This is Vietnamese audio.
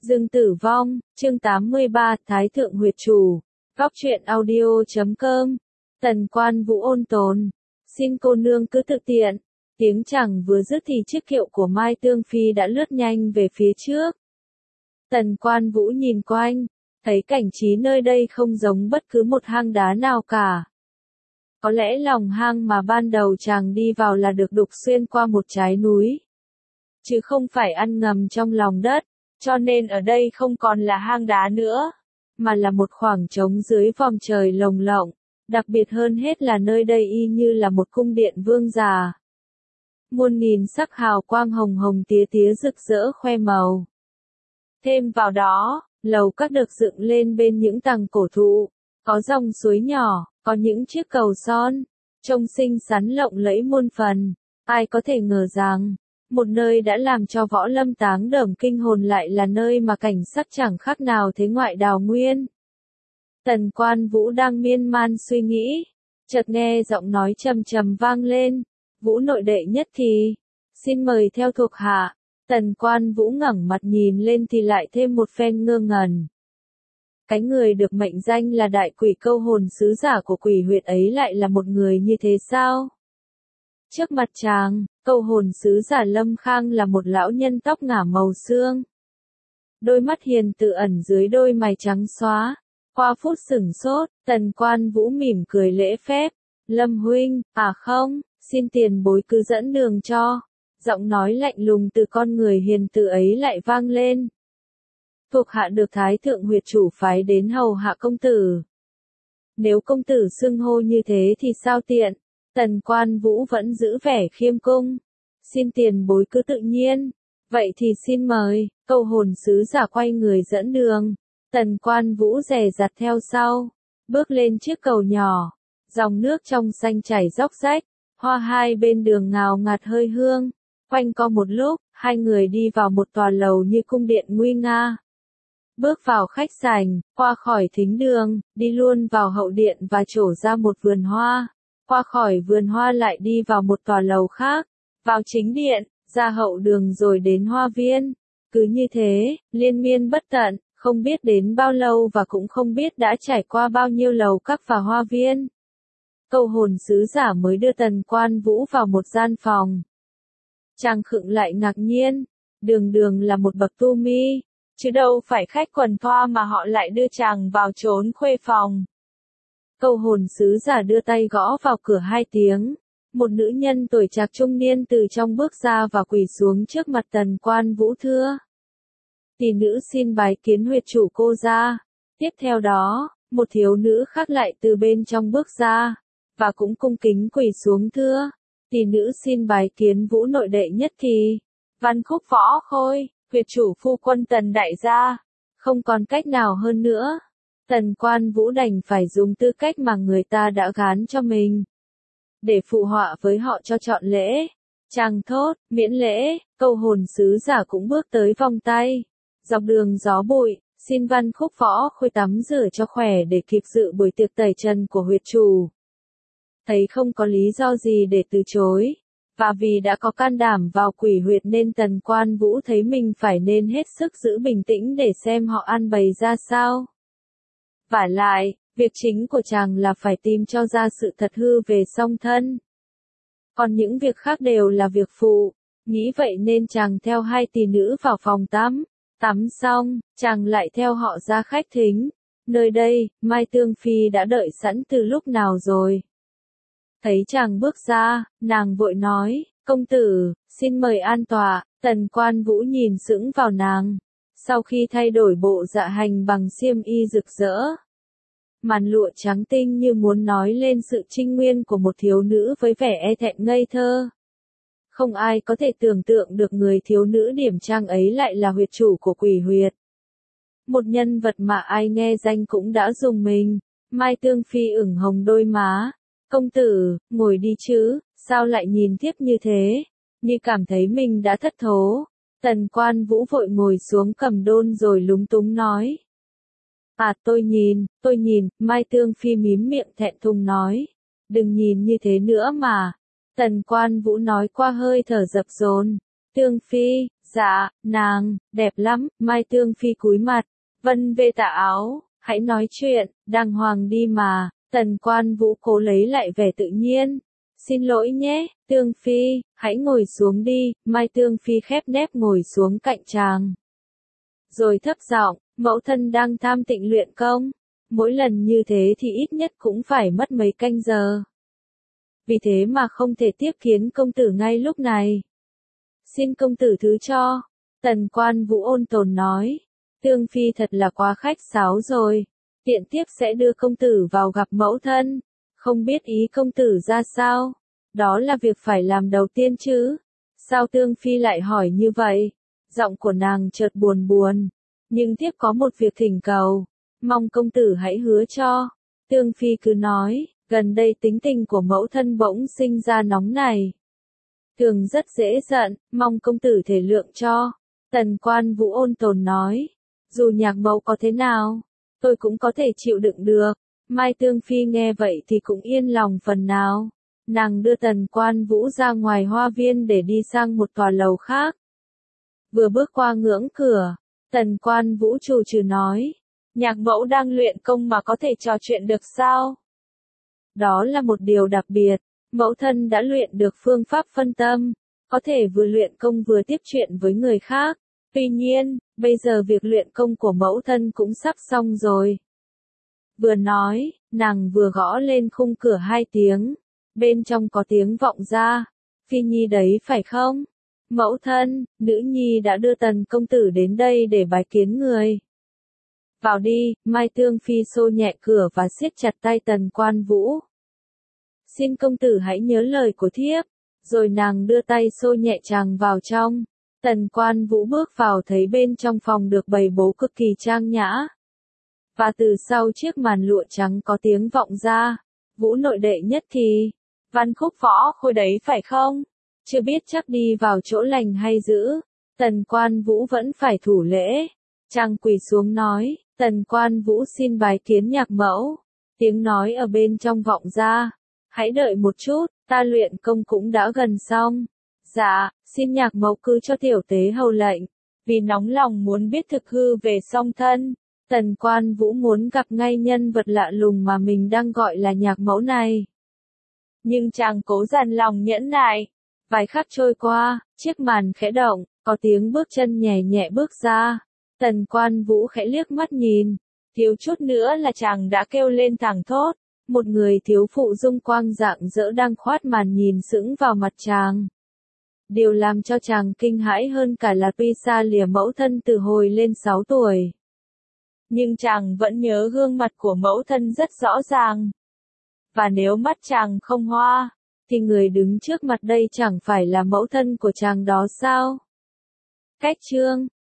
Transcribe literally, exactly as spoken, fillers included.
Dương Tử Vong, chương tám mươi ba, Thái Thượng Huyệt Chủ. Góc truyện audio chấm com. Tần Quan Vũ ôn tồn. Xin cô nương cứ tự tiện. Tiếng chẳng vừa dứt thì chiếc kiệu của Mai Tương Phi đã lướt nhanh về phía trước. Tần Quan Vũ nhìn quanh, thấy cảnh trí nơi đây không giống bất cứ một hang đá nào cả. Có lẽ lòng hang mà ban đầu chàng đi vào là được đục xuyên qua một trái núi, chứ không phải ăn ngầm trong lòng đất, cho nên ở đây không còn là hang đá nữa, mà là một khoảng trống dưới vòm trời lồng lộng. Đặc biệt hơn hết là nơi đây y như là một cung điện vương giả. Muôn nghìn sắc hào quang hồng hồng tía tía rực rỡ khoe màu. Thêm vào đó, lầu các được dựng lên bên những tầng cổ thụ, có dòng suối nhỏ, có những chiếc cầu son, trông xinh xắn lộng lẫy muôn phần. Ai có thể ngờ rằng, một nơi đã làm cho võ lâm táng đởm kinh hồn lại là nơi mà cảnh sắc chẳng khác nào thế ngoại đào nguyên. Tần Quan Vũ đang miên man suy nghĩ, chợt nghe giọng nói trầm trầm vang lên, Vũ nội đệ nhất thì, xin mời theo thuộc hạ. Tần Quan Vũ ngẩng mặt nhìn lên thì lại thêm một phen ngơ ngẩn. Cái người được mệnh danh là đại quỷ câu hồn sứ giả của quỷ huyệt ấy lại là một người như thế sao? Trước mặt chàng, câu hồn sứ giả Lâm Khang là một lão nhân tóc ngả màu xương. Đôi mắt hiền tự ẩn dưới đôi mày trắng xóa. Qua phút sửng sốt, Tần Quan Vũ mỉm cười lễ phép. Lâm huynh, à không, xin tiền bối cứ dẫn đường cho. Giọng nói lạnh lùng từ con người hiền từ ấy lại vang lên. Thuộc hạ được Thái Thượng Huyệt Chủ phái đến hầu hạ công tử. Nếu công tử xưng hô như thế thì sao tiện? Tần Quan Vũ vẫn giữ vẻ khiêm cung. Xin tiền bối cứ tự nhiên. Vậy thì xin mời. Câu hồn sứ giả quay người dẫn đường. Tần Quan Vũ dè dặt theo sau. Bước lên chiếc cầu nhỏ. Dòng nước trong xanh chảy róc rách. Hoa hai bên đường ngào ngạt hơi hương. Quanh co một lúc, hai người đi vào một tòa lầu như cung điện nguy nga. Bước vào khách sảnh, qua khỏi thính đường, đi luôn vào hậu điện và trổ ra một vườn hoa. Qua khỏi vườn hoa lại đi vào một tòa lầu khác, vào chính điện, ra hậu đường rồi đến hoa viên. Cứ như thế, liên miên bất tận, không biết đến bao lâu và cũng không biết đã trải qua bao nhiêu lầu các và hoa viên. Câu hồn sứ giả mới đưa Tần Quan Vũ vào một gian phòng. Chàng khựng lại ngạc nhiên, đường đường là một bậc tu mi, chứ đâu phải khách quần thoa mà họ lại đưa chàng vào trốn khuê phòng. Câu hồn sứ giả đưa tay gõ vào cửa hai tiếng, một nữ nhân tuổi trạc trung niên từ trong bước ra và quỳ xuống trước mặt Tần Quan Vũ thưa. Tỷ nữ xin bái kiến huyệt chủ cô ra. Tiếp theo đó, một thiếu nữ khác lại từ bên trong bước ra, và cũng cung kính quỳ xuống thưa. Tỷ nữ xin bái kiến Vũ nội đệ nhất thì, Văn Khúc Võ Khôi, huyệt chủ phu quân Tần đại gia. Không còn cách nào hơn nữa. Tần Quan Vũ đành phải dùng tư cách mà người ta đã gán cho mình, để phụ họa với họ cho chọn lễ. Chàng thốt, miễn lễ. Câu hồn sứ giả cũng bước tới vòng tay. Dọc đường gió bụi, xin Văn Khúc Võ Khôi tắm rửa cho khỏe để kịp dự buổi tiệc tẩy trần của huyệt chủ. Thấy không có lý do gì để từ chối, và vì đã có can đảm vào quỷ huyệt nên Tần Quan Vũ thấy mình phải nên hết sức giữ bình tĩnh để xem họ ăn bày ra sao. Vả lại, việc chính của chàng là phải tìm cho ra sự thật hư về song thân. Còn những việc khác đều là việc phụ. Nghĩ vậy nên chàng theo hai tỷ nữ vào phòng tắm. Tắm xong, chàng lại theo họ ra khách thính. Nơi đây, Mai Tương Phi đã đợi sẵn từ lúc nào rồi. Thấy chàng bước ra, nàng vội nói, công tử, xin mời an tọa. Tần Quan Vũ nhìn sững vào nàng. Sau khi thay đổi bộ dạ hành bằng xiêm y rực rỡ, màn lụa trắng tinh như muốn nói lên sự trinh nguyên của một thiếu nữ với vẻ e thẹn ngây thơ. Không ai có thể tưởng tượng được người thiếu nữ điểm trang ấy lại là huyệt chủ của quỷ huyệt. Một nhân vật mà ai nghe danh cũng đã rùng mình. Mai Tương Phi ửng hồng đôi má. Công tử, ngồi đi chứ, sao lại nhìn tiếp như thế? Như cảm thấy mình đã thất thố. Tần Quan Vũ vội ngồi xuống cầm đôn rồi lúng túng nói. À tôi nhìn, tôi nhìn. Mai Tương Phi mím miệng thẹn thùng nói. Đừng nhìn như thế nữa mà. Tần Quan Vũ nói qua hơi thở dập dồn. Tương Phi, Dạ, nàng, đẹp lắm, Mai Tương Phi cúi mặt, vân vê tà áo, hãy nói chuyện, đàng hoàng đi mà, Tần Quan Vũ cố lấy lại vẻ tự nhiên. Xin lỗi nhé, Tương Phi, hãy ngồi xuống đi, Mai Tương Phi khép nép ngồi xuống cạnh chàng. Rồi thấp giọng, mẫu thân đang tham tịnh luyện công, mỗi lần như thế thì ít nhất cũng phải mất mấy canh giờ. Vì thế mà không thể tiếp kiến công tử ngay lúc này. Xin công tử thứ cho, Tần Quan Vũ ôn tồn nói, Tương Phi thật là quá khách sáo rồi, tiện tiếp sẽ đưa công tử vào gặp mẫu thân, không biết ý công tử ra sao, đó là việc phải làm đầu tiên chứ, sao Tương Phi lại hỏi như vậy, giọng của nàng chợt buồn buồn, nhưng tiếp có một việc thỉnh cầu, mong công tử hãy hứa cho, Tương Phi cứ nói, gần đây tính tình của mẫu thân bỗng sinh ra nóng này. Thường rất dễ giận, mong công tử thể lượng cho. Tần Quan Vũ ôn tồn nói, dù nhạc mẫu có thế nào, tôi cũng có thể chịu đựng được. Mai Tương Phi nghe vậy thì cũng yên lòng phần nào. Nàng đưa Tần Quan Vũ ra ngoài hoa viên để đi sang một tòa lầu khác. Vừa bước qua ngưỡng cửa, Tần Quan Vũ trù trừ nói, nhạc mẫu đang luyện công mà có thể trò chuyện được sao? Đó là một điều đặc biệt. Mẫu thân đã luyện được phương pháp phân tâm, có thể vừa luyện công vừa tiếp chuyện với người khác. Tuy nhiên, bây giờ việc luyện công của mẫu thân cũng sắp xong rồi. Vừa nói, nàng vừa gõ lên khung cửa hai tiếng. Bên trong có tiếng vọng ra. Phi Nhi đấy phải không? Mẫu thân, nữ nhi đã đưa Tần công tử đến đây để bái kiến người. Vào đi, Mai Tương Phi xô nhẹ cửa và siết chặt tay Tần Quan Vũ. Xin công tử hãy nhớ lời của thiếp, rồi nàng đưa tay xô nhẹ chàng vào trong. Tần Quan Vũ bước vào thấy bên trong phòng được bày bố cực kỳ trang nhã. Và từ sau chiếc màn lụa trắng có tiếng vọng ra, Vũ nội đệ nhất thì, văn khúc võ khôi đấy phải không? Chưa biết chắc đi vào chỗ lành hay dữ. Tần Quan Vũ vẫn phải thủ lễ. Chàng quỳ xuống nói, Tần Quan Vũ xin bái kiến nhạc mẫu. Tiếng nói ở bên trong vọng ra. Hãy đợi một chút, ta luyện công cũng đã gần xong. Dạ, xin nhạc mẫu cứ cho tiểu tế hầu lệnh. Vì nóng lòng muốn biết thực hư về song thân, Tần Quan Vũ muốn gặp ngay nhân vật lạ lùng mà mình đang gọi là nhạc mẫu này. Nhưng chàng cố dằn lòng nhẫn nại. Vài khắc trôi qua, chiếc màn khẽ động, có tiếng bước chân nhẹ nhẹ bước ra. Tần Quan Vũ khẽ liếc mắt nhìn. Thiếu chút nữa là chàng đã kêu lên thẳng thốt. Một người thiếu phụ dung quang rạng rỡ đang khoát màn nhìn sững vào mặt chàng. Điều làm cho chàng kinh hãi hơn cả là tuy xa lìa mẫu thân từ hồi lên sáu tuổi. Nhưng chàng vẫn nhớ gương mặt của mẫu thân rất rõ ràng. Và nếu mắt chàng không hoa, thì người đứng trước mặt đây chẳng phải là mẫu thân của chàng đó sao? Cách chương